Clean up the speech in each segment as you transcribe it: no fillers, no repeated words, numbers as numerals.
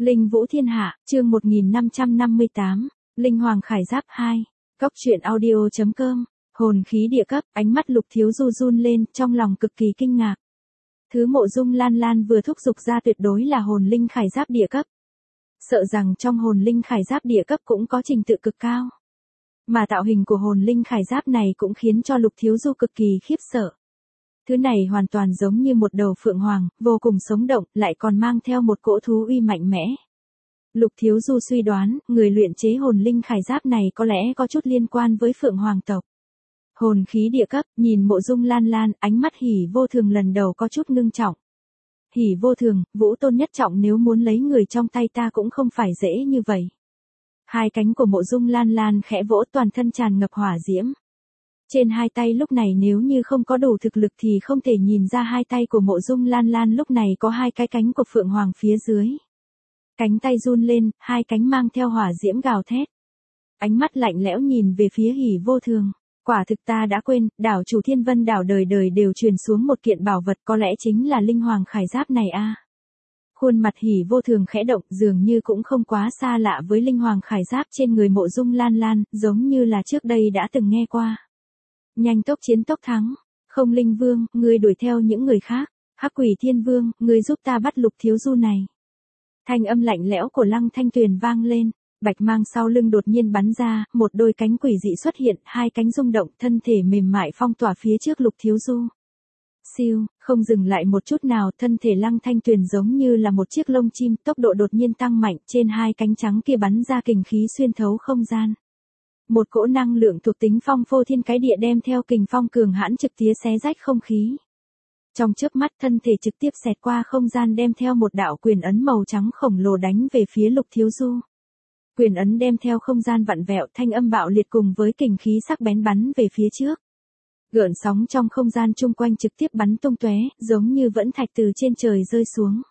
Linh Vũ Thiên Hạ, chương 1558, Linh Hoàng Khải Giáp 2, Cốc truyện audio.com, hồn khí địa cấp, ánh mắt Lục Thiếu Du run lên, trong lòng cực kỳ kinh ngạc. Thứ Mộ Dung Lan Lan vừa thúc giục ra tuyệt đối là hồn linh khải giáp địa cấp. Sợ rằng trong hồn linh khải giáp địa cấp cũng có trình tự cực cao. Mà tạo hình của hồn linh khải giáp này cũng khiến cho Lục Thiếu Du cực kỳ khiếp sợ. Thứ này hoàn toàn giống như một đầu phượng hoàng, vô cùng sống động, lại còn mang theo một cỗ thú uy mạnh mẽ. Lục Thiếu Du suy đoán, người luyện chế hồn linh khải giáp này có lẽ có chút liên quan với phượng hoàng tộc. Hồn khí địa cấp, nhìn Mộ Dung Lan Lan, ánh mắt Hỉ Vô Thường lần đầu có chút ngưng trọng. Hỉ Vô Thường, Vũ Tôn nhất trọng nếu muốn lấy người trong tay ta cũng không phải dễ như vậy. Hai cánh của Mộ Dung Lan Lan khẽ vỗ, toàn thân tràn ngập hỏa diễm. Trên hai tay lúc này nếu như không có đủ thực lực thì không thể nhìn ra hai tay của Mộ Dung Lan Lan lúc này có hai cái cánh của phượng hoàng phía dưới. Cánh tay run lên, hai cánh mang theo hỏa diễm gào thét. Ánh mắt lạnh lẽo nhìn về phía Hỉ Vô Thường. Quả thực ta đã quên, đảo chủ Thiên Vân đảo đời đời đều truyền xuống một kiện bảo vật, có lẽ chính là Linh Hoàng Khải Giáp này a. Khuôn mặt Hỉ Vô Thường khẽ động, dường như cũng không quá xa lạ với Linh Hoàng Khải Giáp trên người Mộ Dung Lan Lan, giống như là trước đây đã từng nghe qua. Nhanh tốc chiến tốc thắng, Không Linh Vương, ngươi đuổi theo những người khác, Hắc Quỷ Thiên Vương, ngươi giúp ta bắt Lục Thiếu Du này. Thanh âm lạnh lẽo của Lăng Thanh Tuyền vang lên. Bạch mang sau lưng đột nhiên bắn ra, một đôi cánh quỷ dị xuất hiện, hai cánh rung động, thân thể mềm mại phong tỏa phía trước Lục Thiếu Du. Siêu, không dừng lại một chút nào, thân thể Lăng Thanh Tuyền giống như là một chiếc lông chim, tốc độ đột nhiên tăng mạnh, trên hai cánh trắng kia bắn ra kình khí xuyên thấu không gian. Một cỗ năng lượng thuộc tính phong phô thiên cái địa đem theo kình phong cường hãn trực tiếp xé rách không khí. Trong chớp mắt thân thể trực tiếp xẹt qua không gian đem theo một đạo quyền ấn màu trắng khổng lồ đánh về phía Lục Thiếu Du. Quyền ấn đem theo không gian vặn vẹo, thanh âm bạo liệt cùng với kình khí sắc bén bắn về phía trước. Gợn sóng trong không gian chung quanh trực tiếp bắn tung tóe, giống như vẫn thạch từ trên trời rơi xuống.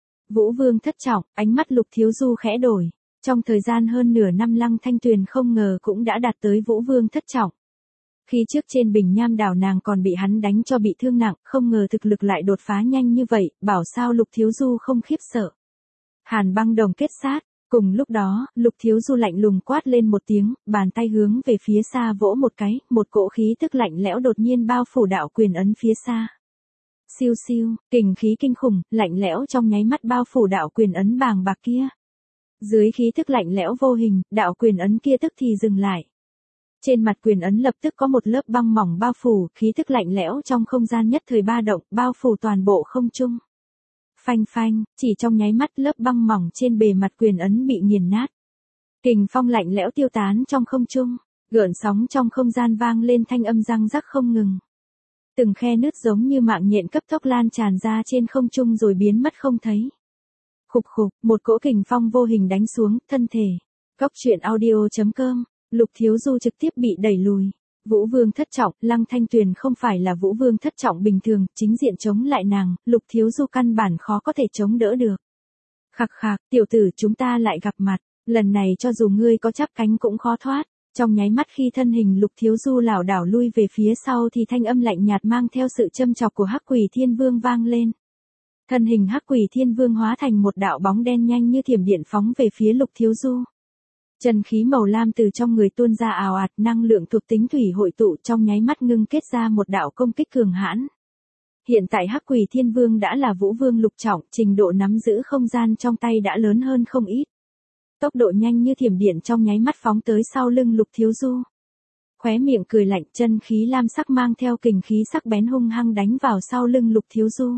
Vũ Vương thất trọng, ánh mắt Lục Thiếu Du khẽ đổi. Trong thời gian hơn nửa năm Lăng Thanh Tuyền không ngờ cũng đã đạt tới Vũ Vương thất trọng. Khi trước trên Bình Nham đảo nàng còn bị hắn đánh cho bị thương nặng, không ngờ thực lực lại đột phá nhanh như vậy, bảo sao Lục Thiếu Du không khiếp sợ. Hàn băng đồng kết sát. Cùng lúc đó, Lục Thiếu Du lạnh lùng quát lên một tiếng, bàn tay hướng về phía xa vỗ một cái, một cỗ khí tức lạnh lẽo đột nhiên bao phủ đạo quyền ấn phía xa. Siêu siêu, kình khí kinh khủng, lạnh lẽo trong nháy mắt bao phủ đạo quyền ấn bàng bạc kia. Dưới khí tức lạnh lẽo vô hình, đạo quyền ấn kia tức thì dừng lại. Trên mặt quyền ấn lập tức có một lớp băng mỏng bao phủ, khí tức lạnh lẽo trong không gian nhất thời ba động, bao phủ toàn bộ không trung. Phanh phanh, chỉ trong nháy mắt lớp băng mỏng trên bề mặt quyền ấn bị nghiền nát. Kình phong lạnh lẽo tiêu tán trong không trung, gợn sóng trong không gian vang lên thanh âm răng rắc không ngừng. Từng khe nứt giống như mạng nhện cấp tốc lan tràn ra trên không trung rồi biến mất không thấy. Khục khục, một cỗ kình phong vô hình đánh xuống, thân thể. Cốc truyện audio.com, Lục Thiếu Du trực tiếp bị đẩy lùi. Vũ Vương thất trọng, Lăng Thanh Tuyền không phải là Vũ Vương thất trọng bình thường, chính diện chống lại nàng, Lục Thiếu Du căn bản khó có thể chống đỡ được. Khạc khạc, tiểu tử chúng ta lại gặp mặt, lần này cho dù ngươi có chắp cánh cũng khó thoát. Trong nháy mắt khi thân hình Lục Thiếu Du lảo đảo lui về phía sau thì thanh âm lạnh nhạt mang theo sự châm chọc của Hắc Quỷ Thiên Vương vang lên. Thân hình Hắc Quỷ Thiên Vương hóa thành một đạo bóng đen nhanh như thiểm điện phóng về phía Lục Thiếu Du. Chân khí màu lam từ trong người tuôn ra ào ạt, năng lượng thuộc tính thủy hội tụ trong nháy mắt ngưng kết ra một đạo công kích cường hãn. Hiện tại Hắc Quỷ Thiên Vương đã là Vũ Vương lục trọng, trình độ nắm giữ không gian trong tay đã lớn hơn không ít. Tốc độ nhanh như thiểm điện trong nháy mắt phóng tới sau lưng Lục Thiếu Du. Khóe miệng cười lạnh, chân khí lam sắc mang theo kình khí sắc bén hung hăng đánh vào sau lưng Lục Thiếu Du.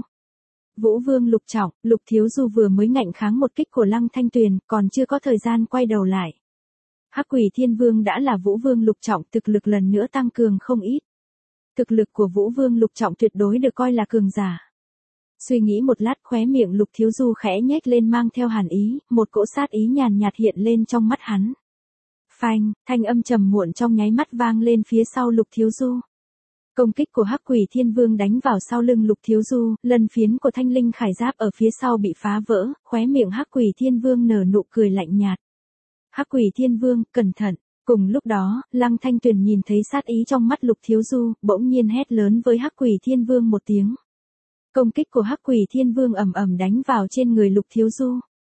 Vũ Vương lục trọng, Lục Thiếu Du vừa mới ngạnh kháng một kích của Lăng Thanh Tuyền, còn chưa có thời gian quay đầu lại. Hắc Quỷ Thiên Vương đã là Vũ Vương lục trọng, thực lực lần nữa tăng cường không ít. Thực lực của Vũ Vương lục trọng tuyệt đối được coi là cường giả. Suy nghĩ một lát, khóe miệng Lục Thiếu Du khẽ nhếch lên mang theo hàn ý, một cỗ sát ý nhàn nhạt hiện lên trong mắt hắn. Phanh, thanh âm trầm muộn trong nháy mắt vang lên phía sau Lục Thiếu Du. Công kích của Hắc Quỷ Thiên Vương đánh vào sau lưng Lục Thiếu Du, lân phiến của thanh linh khải giáp ở phía sau bị phá vỡ, khóe miệng Hắc Quỷ Thiên Vương nở nụ cười lạnh nhạt. Hắc Quỷ Thiên Vương, cẩn thận. Cùng lúc đó, Lăng Thanh Tuyền nhìn thấy sát ý trong mắt Lục Thiếu Du, bỗng nhiên hét lớn với Hắc Quỷ Thiên Vương một tiếng. Công kích của Hắc Quỷ Thiên Vương ầm ầm đánh vào trên người Lục Thiếu Du.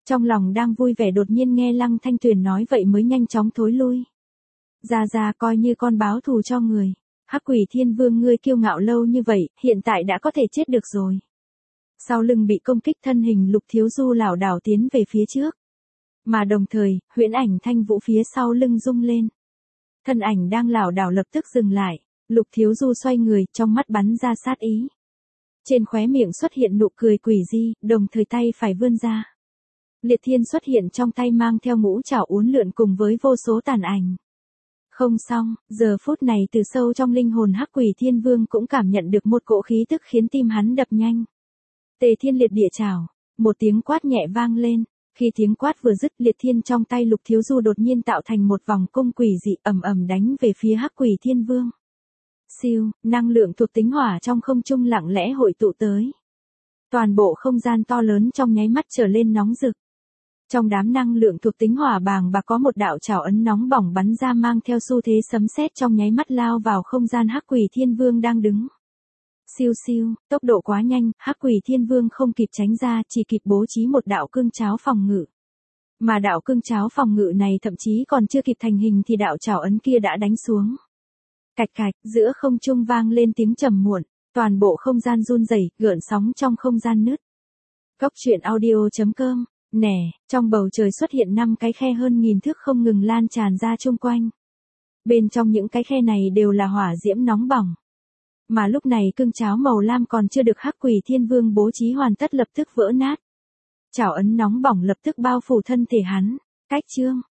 Trong lòng đang vui vẻ đột nhiên nghe Lăng Thanh Tuyền nói vậy mới nhanh chóng thối lui. Ra coi như con báo thù cho người. Hắc Quỷ Thiên Vương ngươi kiêu ngạo lâu như vậy, hiện tại đã có thể chết được rồi. Sau lưng bị công kích thân hình Lục Thiếu Du lảo đảo tiến về phía trước. Mà đồng thời, huyễn ảnh Thanh Vũ phía sau lưng rung lên. Thân ảnh đang lảo đảo lập tức dừng lại, Lục Thiếu Du xoay người, trong mắt bắn ra sát ý. Trên khóe miệng xuất hiện nụ cười quỷ dị, đồng thời tay phải vươn ra. Liệt Thiên xuất hiện trong tay mang theo ngũ trảo uốn lượn cùng với vô số tàn ảnh. Không xong, giờ phút này từ sâu trong linh hồn Hắc Quỷ Thiên Vương cũng cảm nhận được một cỗ khí tức khiến tim hắn đập nhanh. Tề Thiên Liệt Địa Trảo, một tiếng quát nhẹ vang lên, khi tiếng quát vừa dứt, Liệt Thiên trong tay Lục Thiếu Du đột nhiên tạo thành một vòng cung quỷ dị ầm ầm đánh về phía Hắc Quỷ Thiên Vương. Siêu, năng lượng thuộc tính hỏa trong không trung lặng lẽ hội tụ tới. Toàn bộ không gian to lớn trong nháy mắt trở lên nóng rực. Trong đám năng lượng thuộc tính hỏa bàng bạc có một đạo trảo ấn nóng bỏng bắn ra mang theo xu thế sấm sét trong nháy mắt lao vào không gian Hắc Quỷ Thiên Vương đang đứng. Siêu siêu, tốc độ quá nhanh, Hắc Quỷ Thiên Vương không kịp tránh ra, chỉ kịp bố trí một đạo cương cháo phòng ngự. Mà đạo cương cháo phòng ngự này thậm chí còn chưa kịp thành hình thì đạo trảo ấn kia đã đánh xuống. Cạch cạch, giữa không trung vang lên tiếng trầm muộn, toàn bộ không gian run rẩy, gợn sóng trong không gian nứt. Cốc truyện audio.com. Nè, trong bầu trời xuất hiện 5 cái khe hơn 1000 thước không ngừng lan tràn ra chung quanh. Bên trong những cái khe này đều là hỏa diễm nóng bỏng. Mà lúc này cương cháo màu lam còn chưa được Hắc Quỷ Thiên Vương bố trí hoàn tất lập tức vỡ nát. Chảo ấn nóng bỏng lập tức bao phủ thân thể hắn. Cách chương